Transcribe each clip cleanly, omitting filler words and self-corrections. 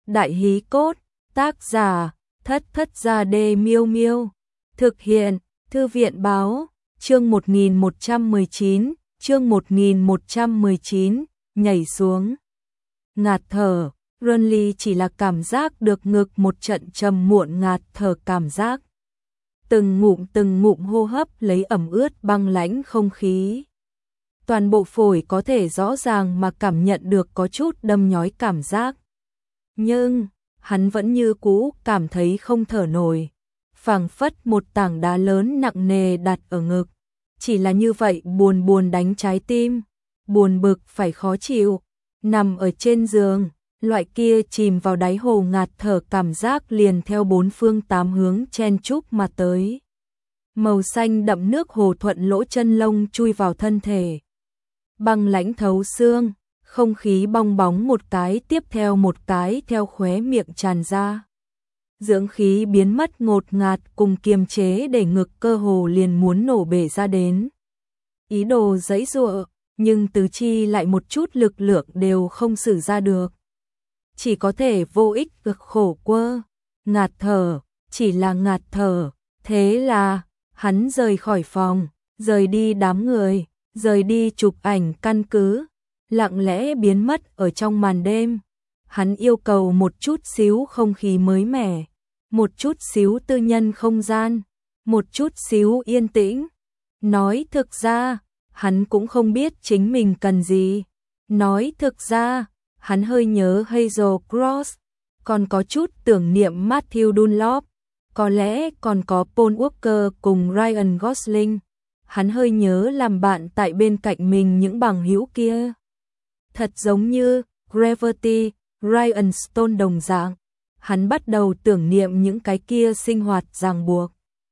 Đại hí cốt, tác giả, Thất Thất Gia Đê Miêu Miêu. Thực hiện, Thư viện báo, chương 1119, nhảy xuống. Ngạt thở, Runly chỉ là cảm giác được ngực một trận trầm muộn ngạt thở cảm giác. Từng ngụm hô hấp lấy ẩm ướt băng lãnh không khí. Toàn bộ phổi có thể rõ ràng mà cảm nhận được có chút đâm nhói cảm giác. Nhưng, hắn vẫn như cũ cảm thấy không thở nổi. Phảng phất một tảng đá lớn nặng nề đặt ở ngực. Chỉ là như vậy buồn đánh trái tim. Buồn bực phải khó chịu. Nằm ở trên giường, loại kia chìm vào đáy hồ ngạt thở cảm giác liền theo bốn phương tám hướng chen chúc mà tới. Màu xanh đậm nước hồ thuận lỗ chân lông chui vào thân thể. Băng lãnh thấu xương, không khí bong bóng một cái tiếp theo một cái theo khóe miệng tràn ra. Dưỡng khí biến mất ngột ngạt cùng kiềm chế để ngực cơ hồ liền muốn nổ bể ra đến. Ý đồ giãy giụa, nhưng tứ chi lại một chút lực lượng đều không sử ra được. Chỉ có thể vô ích cực khổ quơ, ngạt thở, chỉ là ngạt thở. Thế là, hắn rời khỏi phòng, rời đi đám người, rời đi chụp ảnh căn cứ, lặng lẽ biến mất ở trong màn đêm. Hắn yêu cầu một chút xíu không khí mới mẻ, một chút xíu tư nhân không gian, một chút xíu yên tĩnh. Nói thực ra, hắn cũng không biết chính mình cần gì. Nói thực ra, hắn hơi nhớ Hazel Cross, còn có chút tưởng niệm Matthew Dunlop, có lẽ còn có Paul Walker cùng Ryan Gosling. Hắn hơi nhớ làm bạn tại bên cạnh mình những bằng hữu kia. Thật giống như Gravity, Ryan Stone đồng dạng. Hắn bắt đầu tưởng niệm những cái kia sinh hoạt ràng buộc.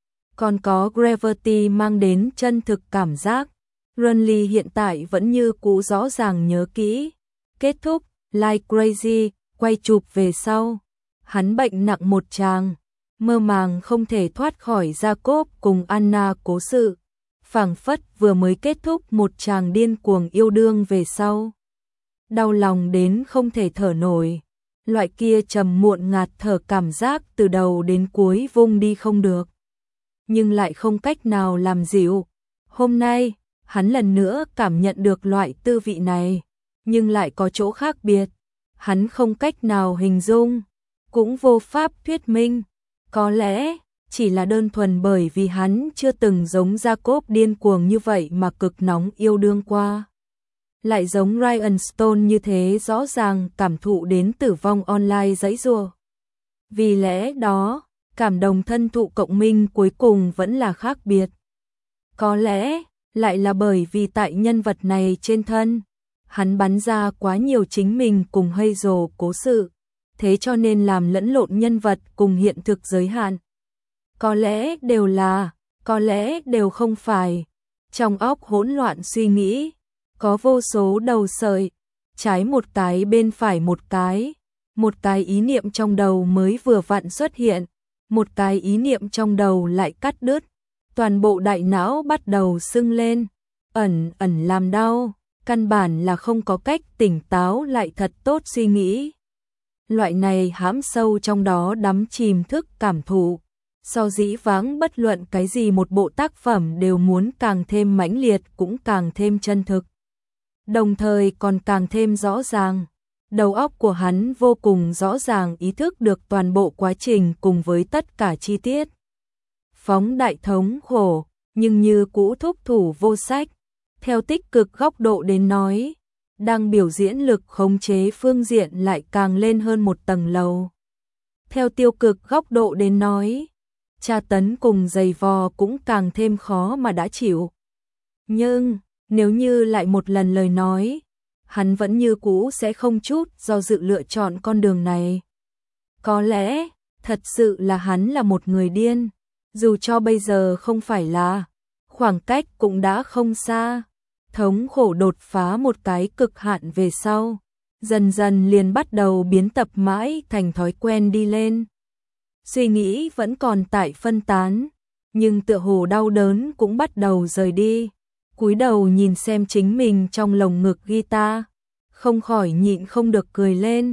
Còn có Gravity mang đến chân thực cảm giác. Runly hiện tại vẫn như cũ rõ ràng nhớ kỹ. Kết thúc, Like Crazy, quay chụp về sau. Hắn bệnh nặng một tràng, mơ màng không thể thoát khỏi Jacob cùng Anna cố sự. Phảng phất vừa mới kết thúc một tràng điên cuồng yêu đương về sau. Đau lòng đến không thể thở nổi. Loại kia trầm muộn ngạt thở cảm giác từ đầu đến cuối vung đi không được. Nhưng lại không cách nào làm dịu. Hôm nay, hắn lần nữa cảm nhận được loại tư vị này. Nhưng lại có chỗ khác biệt. Hắn không cách nào hình dung. Cũng vô pháp thuyết minh. Có lẽ chỉ là đơn thuần bởi vì hắn chưa từng giống Jacob điên cuồng như vậy mà cực nóng yêu đương qua. Lại giống Ryan Stone như thế rõ ràng cảm thụ đến tử vong online giãy giụa. Vì lẽ đó, cảm đồng thân thụ cộng minh cuối cùng vẫn là khác biệt. Có lẽ, lại là bởi vì tại nhân vật này trên thân, hắn bắn ra quá nhiều chính mình cùng Hazel cố sự, thế cho nên làm lẫn lộn nhân vật cùng hiện thực giới hạn. Có lẽ đều là, có lẽ đều không phải. Trong óc hỗn loạn suy nghĩ, có vô số đầu sợi, trái một cái bên phải một cái ý niệm trong đầu mới vừa vặn xuất hiện, một cái ý niệm trong đầu lại cắt đứt, toàn bộ đại não bắt đầu sưng lên, ẩn làm đau, căn bản là không có cách tỉnh táo lại thật tốt suy nghĩ. Loại này hãm sâu trong đó đắm chìm thức cảm thụ. So dĩ vãng bất luận cái gì một bộ tác phẩm đều muốn càng thêm mãnh liệt cũng càng thêm chân thực. Đồng thời còn càng thêm rõ ràng. Đầu óc của hắn vô cùng rõ ràng ý thức được toàn bộ quá trình cùng với tất cả chi tiết. Phóng đại thống khổ, nhưng như cũ thúc thủ vô sách. Theo tích cực góc độ đến nói, đang biểu diễn lực khống chế phương diện lại càng lên hơn một tầng lầu. Theo tiêu cực góc độ đến nói, tra tấn cùng giày vò cũng càng thêm khó mà đã chịu. Nhưng, nếu như lại một lần lời nói, hắn vẫn như cũ sẽ không chút do dự lựa chọn con đường này. Có lẽ, thật sự là hắn là một người điên, dù cho bây giờ không phải là, khoảng cách cũng đã không xa. Thống khổ đột phá một cái cực hạn về sau, dần dần liền bắt đầu biến tập mãi thành thói quen đi lên. Suy nghĩ vẫn còn tại phân tán, nhưng tựa hồ đau đớn cũng bắt đầu rời đi. Cúi đầu nhìn xem chính mình trong lồng ngực guitar, không khỏi nhịn không được cười lên.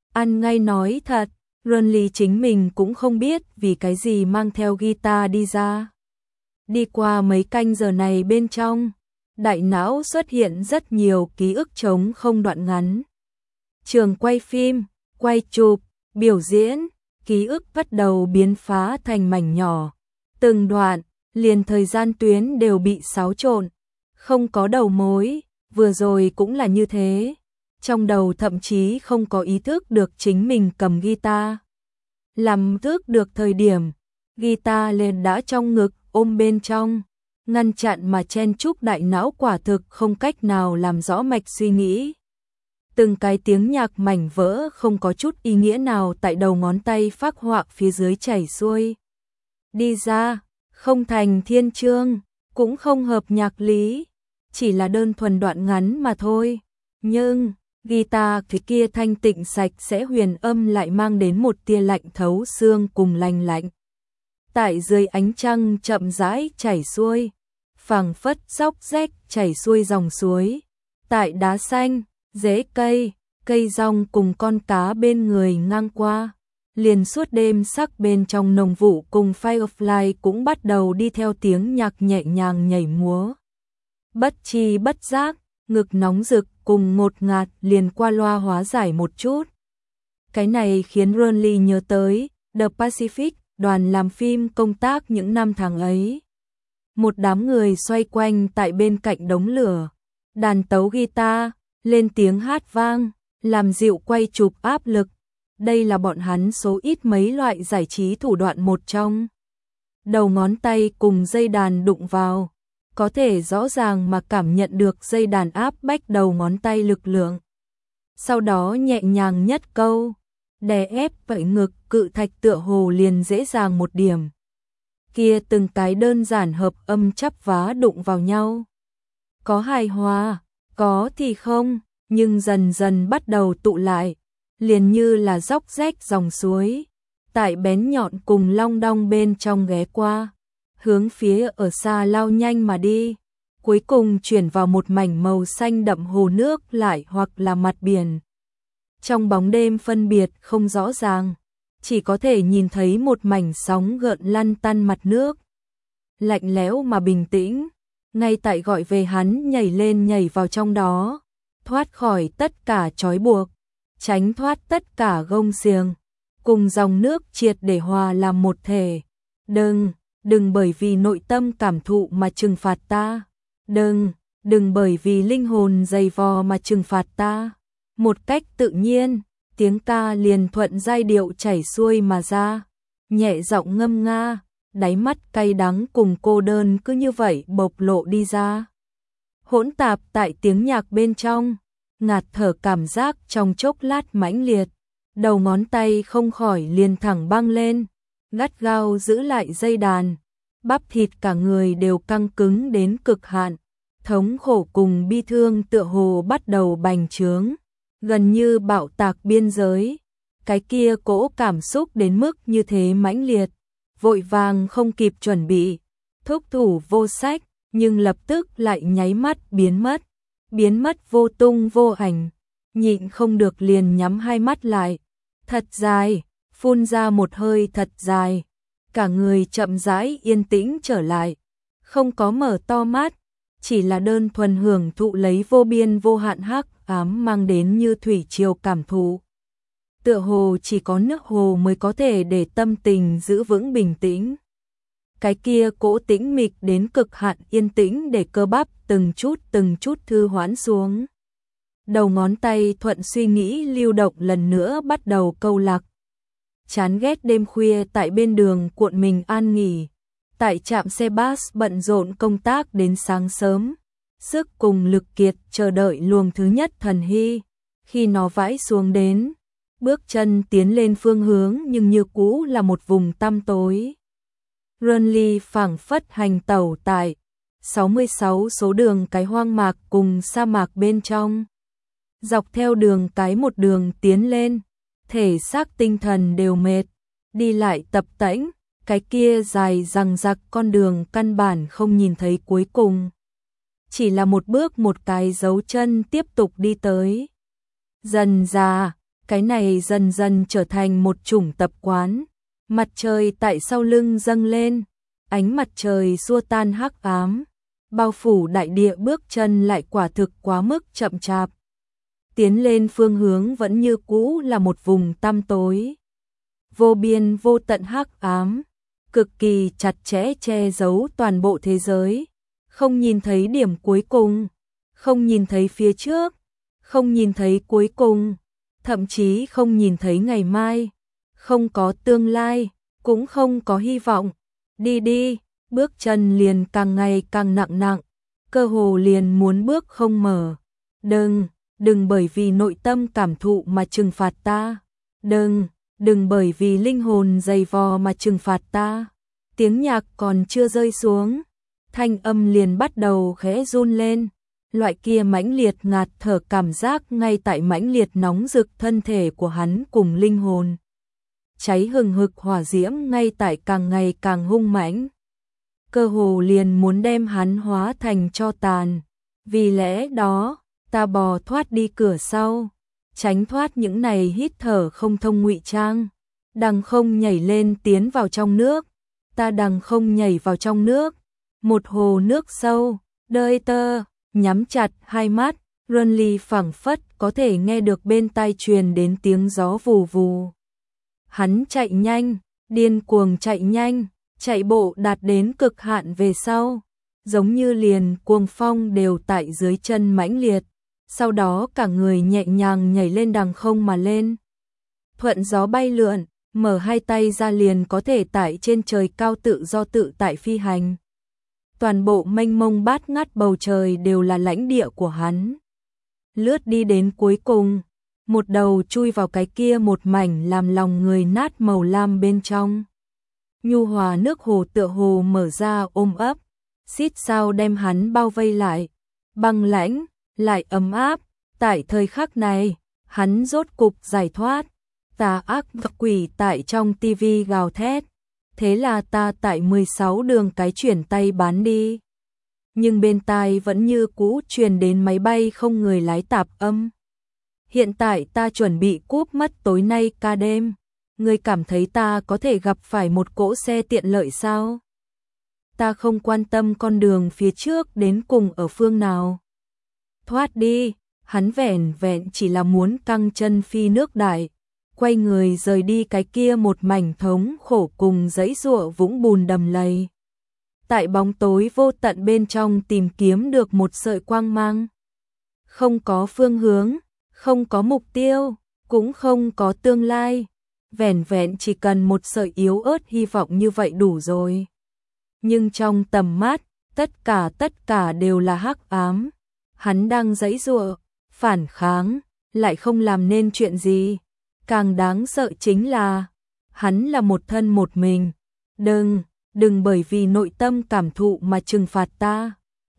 Ăn ngay nói thật, Ronly chính mình cũng không biết vì cái gì mang theo guitar đi ra. Đi qua mấy canh giờ này bên trong, đại não xuất hiện rất nhiều ký ức trống không đoạn ngắn. Trường quay phim, quay chụp, biểu diễn, ký ức bắt đầu biến phá thành mảnh nhỏ. Từng đoạn, liền thời gian tuyến đều bị xáo trộn, không có đầu mối, vừa rồi cũng là như thế. Trong đầu thậm chí không có ý thức được chính mình cầm guitar. Làm thức được thời điểm, guitar lên đã trong ngực ôm bên trong, ngăn chặn mà chen chúc đại não quả thực không cách nào làm rõ mạch suy nghĩ. Từng cái tiếng nhạc mảnh vỡ không có chút ý nghĩa nào tại đầu ngón tay phác họa phía dưới chảy xuôi. Đi ra, không thành thiên chương, cũng không hợp nhạc lý, chỉ là đơn thuần đoạn ngắn mà thôi. Nhưng, guitar cái kia thanh tịnh sạch sẽ huyền âm lại mang đến một tia lạnh thấu xương cùng lành lạnh. Tại dưới ánh trăng chậm rãi chảy xuôi, phảng phất róc rách chảy xuôi dòng suối. Tại đá xanh, rễ cây, cây rong cùng con cá bên người ngang qua. Liền suốt đêm sắc bên trong nồng vụ cùng Firefly cũng bắt đầu đi theo tiếng nhạc nhẹ nhàng nhảy múa. Bất chi bất giác, ngực nóng rực cùng ngột ngạt liền qua loa hóa giải một chút. Cái này khiến Ronly nhớ tới The Pacific, đoàn làm phim công tác những năm tháng ấy. Một đám người xoay quanh tại bên cạnh đống lửa, đàn tấu guitar, lên tiếng hát vang, làm dịu quay chụp áp lực. Đây là bọn hắn số ít mấy loại giải trí thủ đoạn một trong. Đầu ngón tay cùng dây đàn đụng vào, có thể rõ ràng mà cảm nhận được dây đàn áp bách đầu ngón tay lực lượng. Sau đó nhẹ nhàng nhất câu, đè ép vậy ngực cự thạch tựa hồ liền dễ dàng một điểm. Kia từng cái đơn giản hợp âm chắp vá đụng vào nhau. Có hài hòa, có thì không, nhưng dần dần bắt đầu tụ lại, liền như là róc rách dòng suối, tại bén nhọn cùng long đong bên trong ghé qua, hướng phía ở xa lao nhanh mà đi, cuối cùng chuyển vào một mảnh màu xanh đậm hồ nước lại hoặc là mặt biển. Trong bóng đêm phân biệt không rõ ràng, chỉ có thể nhìn thấy một mảnh sóng gợn lăn tăn mặt nước. Lạnh lẽo mà bình tĩnh, ngay tại gọi về hắn nhảy lên nhảy vào trong đó, thoát khỏi tất cả trói buộc, tránh thoát tất cả gông xiềng, cùng dòng nước triệt để hòa làm một thể. Đừng bởi vì nội tâm cảm thụ mà trừng phạt ta. Đừng bởi vì linh hồn dày vò mà trừng phạt ta. Một cách tự nhiên, tiếng ca liền thuận giai điệu chảy xuôi mà ra, nhẹ giọng ngâm nga, đáy mắt cay đắng cùng cô đơn cứ như vậy bộc lộ đi ra. Hỗn tạp tại tiếng nhạc bên trong, ngạt thở cảm giác trong chốc lát mãnh liệt, đầu ngón tay không khỏi liền thẳng băng lên, gắt gao giữ lại dây đàn, bắp thịt cả người đều căng cứng đến cực hạn, thống khổ cùng bi thương tựa hồ bắt đầu bành trướng, gần như bạo tạc biên giới. Cái kia cỗ cảm xúc đến mức như thế mãnh liệt, vội vàng không kịp chuẩn bị, thúc thủ vô sách, nhưng lập tức lại nháy mắt biến mất vô tung vô ảnh, nhịn không được liền nhắm hai mắt lại, thật dài, phun ra một hơi thật dài, cả người chậm rãi yên tĩnh trở lại, không có mở to mắt, chỉ là đơn thuần hưởng thụ lấy vô biên vô hạn hắc ám mang đến như thủy triều cảm thụ. Tựa hồ chỉ có nước hồ mới có thể để tâm tình giữ vững bình tĩnh. Cái kia cỗ tĩnh mịch đến cực hạn yên tĩnh để cơ bắp từng chút thư hoãn xuống. Đầu ngón tay thuận suy nghĩ lưu động lần nữa bắt đầu câu lạc. Chán ghét đêm khuya tại bên đường cuộn mình an nghỉ. Tại trạm xe bus bận rộn công tác đến sáng sớm. Sức cùng lực kiệt chờ đợi luồng thứ nhất thần hy. Khi nó vãi xuống đến, bước chân tiến lên phương hướng nhưng như cũ là một vùng tăm tối. Ronly phảng phất hành tẩu tại 66 số đường cái hoang mạc cùng sa mạc bên trong. Dọc theo đường cái một đường tiến lên, thể xác tinh thần đều mệt, đi lại tập tễnh, cái kia dài dằng dặc con đường căn bản không nhìn thấy cuối cùng. Chỉ là một bước một cái dấu chân tiếp tục đi tới. Dần dà, Cái này dần dần trở thành một chủng tập quán. Mặt trời tại sau lưng dâng lên, ánh mặt trời xua tan hắc ám, bao phủ đại địa, bước chân lại quả thực quá mức chậm chạp. Tiến lên phương hướng vẫn như cũ là một vùng tăm tối. Vô biên vô tận hắc ám, cực kỳ chặt chẽ che giấu toàn bộ thế giới. Không nhìn thấy điểm cuối cùng, không nhìn thấy phía trước, không nhìn thấy cuối cùng, thậm chí không nhìn thấy ngày mai, không có tương lai, cũng không có hy vọng. Đi đi, bước chân liền càng ngày càng nặng nặng, cơ hồ liền muốn bước không mở. Đừng bởi vì nội tâm cảm thụ mà trừng phạt ta. Đừng bởi vì linh hồn dày vò mà trừng phạt ta. Tiếng nhạc còn chưa rơi xuống, thanh âm liền bắt đầu khẽ run lên. Loại kia mãnh liệt ngạt thở cảm giác ngay tại mãnh liệt nóng rực thân thể của hắn cùng linh hồn. Cháy hừng hực hỏa diễm ngay tại càng ngày càng hung mãnh. Cơ hồ liền muốn đem hắn hóa thành tro tàn. Vì lẽ đó, ta bò thoát đi cửa sau, tránh thoát những này hít thở không thông ngụy trang. Đằng không nhảy lên tiến vào trong nước. Ta đằng không nhảy vào trong nước. Một hồ nước sâu, đơi tơ, nhắm chặt hai mắt, Runly phảng phất có thể nghe được bên tai truyền đến tiếng gió vù vù. Hắn chạy nhanh, điên cuồng chạy nhanh, chạy bộ đạt đến cực hạn về sau, giống như liền cuồng phong đều tại dưới chân mãnh liệt, sau đó cả người nhẹ nhàng nhảy lên đằng không mà lên. Thuận gió bay lượn, mở hai tay ra liền có thể tại trên trời cao tự do tự tại phi hành. Toàn bộ mênh mông bát ngát bầu trời đều là lãnh địa của hắn. Lướt đi đến cuối cùng, một đầu chui vào cái kia một mảnh làm lòng người nát màu lam bên trong. Nhu hòa nước hồ tựa hồ mở ra ôm ấp, xít sao đem hắn bao vây lại, băng lãnh, lại ấm áp. Tại thời khắc này, hắn rốt cục giải thoát. Tà ác quỷ tại trong tivi gào thét. Thế là ta tại 16 đường cái chuyển tay bán đi. Nhưng bên tai vẫn như cũ truyền đến máy bay không người lái tạp âm. Hiện tại ta chuẩn bị cúp mất tối nay ca đêm. Ngươi cảm thấy ta có thể gặp phải một cỗ xe tiện lợi sao? Ta không quan tâm con đường phía trước đến cùng ở phương nào. Thoát đi, hắn vẻn vẹn chỉ là muốn căng chân phi nước đại. Quay người rời đi cái kia một mảnh thống khổ cùng dãy giụa vũng bùn đầm lầy. Tại bóng tối vô tận bên trong tìm kiếm được một sợi quang mang. Không có phương hướng, không có mục tiêu, cũng không có tương lai. Vẻn vẹn chỉ cần một sợi yếu ớt hy vọng như vậy đủ rồi. Nhưng trong tầm mắt, tất cả đều là hắc ám. Hắn đang giãy giụa, phản kháng, lại không làm nên chuyện gì. Càng đáng sợ chính là, hắn là một thân một mình. Đừng bởi vì nội tâm cảm thụ mà trừng phạt ta.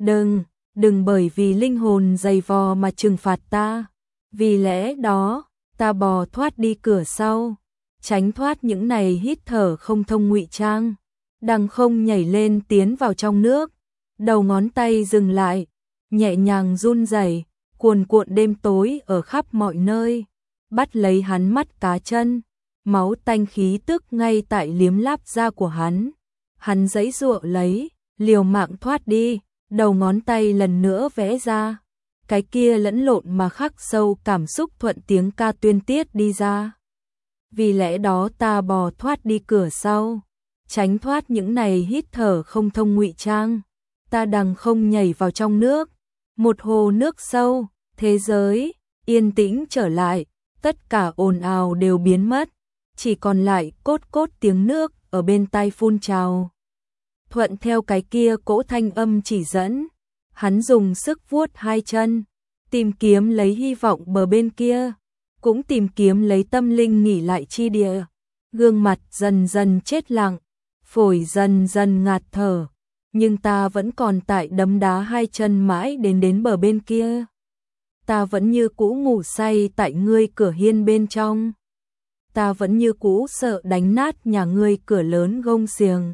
Đừng bởi vì linh hồn dày vò mà trừng phạt ta. Vì lẽ đó, ta bò thoát đi cửa sau, tránh thoát những này hít thở không thông ngụy trang. Đằng không nhảy lên tiến vào trong nước, đầu ngón tay dừng lại, nhẹ nhàng run rẩy, cuồn cuộn đêm tối ở khắp mọi nơi. Bắt lấy hắn mắt cá chân, máu tanh khí tức ngay tại liếm láp da của hắn. Hắn giãy giụa lấy, liều mạng thoát đi, đầu ngón tay lần nữa vẽ ra. Cái kia lẫn lộn mà khắc sâu cảm xúc thuận tiếng ca tuyên tiết đi ra. Vì lẽ đó ta bò thoát đi cửa sau, tránh thoát những này hít thở không thông ngụy trang. Ta đằng không nhảy vào trong nước, một hồ nước sâu, thế giới yên tĩnh trở lại. Tất cả ồn ào đều biến mất, chỉ còn lại cốt tiếng nước ở bên tai phun trào. Thuận theo cái kia cỗ thanh âm chỉ dẫn, hắn dùng sức vuốt hai chân, tìm kiếm lấy hy vọng bờ bên kia, cũng tìm kiếm lấy tâm linh nghỉ lại chi địa. Gương mặt dần dần chết lặng, phổi dần dần ngạt thở, nhưng ta vẫn còn tại đấm đá hai chân mãi đến bờ bên kia. Ta vẫn như cũ ngủ say tại ngươi cửa hiên bên trong. Ta vẫn như cũ sợ đánh nát nhà ngươi cửa lớn gông xiềng.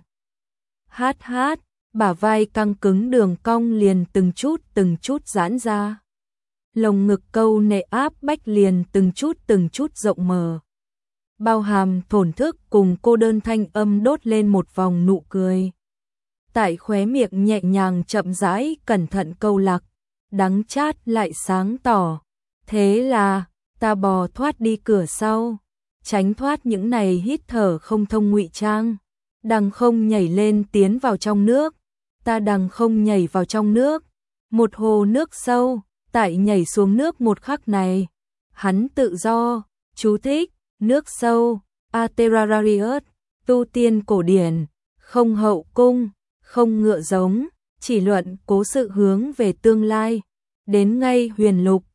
Hát, bả vai căng cứng đường cong liền từng chút giãn ra. lồng ngực câu nệ áp bách liền từng chút rộng mở. Bao hàm thổn thức cùng cô đơn thanh âm đốt lên một vòng nụ cười. Tại khóe miệng nhẹ nhàng chậm rãi cẩn thận câu lạc, đắng chát lại sáng tỏ. Thế là, ta bò thoát đi cửa sau, tránh thoát những này hít thở không thông ngụy trang. Đằng không nhảy lên tiến vào trong nước, ta đằng không nhảy vào trong nước. Một hồ nước sâu, tại nhảy xuống nước một khắc này, hắn tự do. Chú thích, nước sâu, Aterrarius, tu tiên cổ điển, không hậu cung, không ngựa giống, chỉ luận cố sự hướng về tương lai. Đến ngay huyền lục,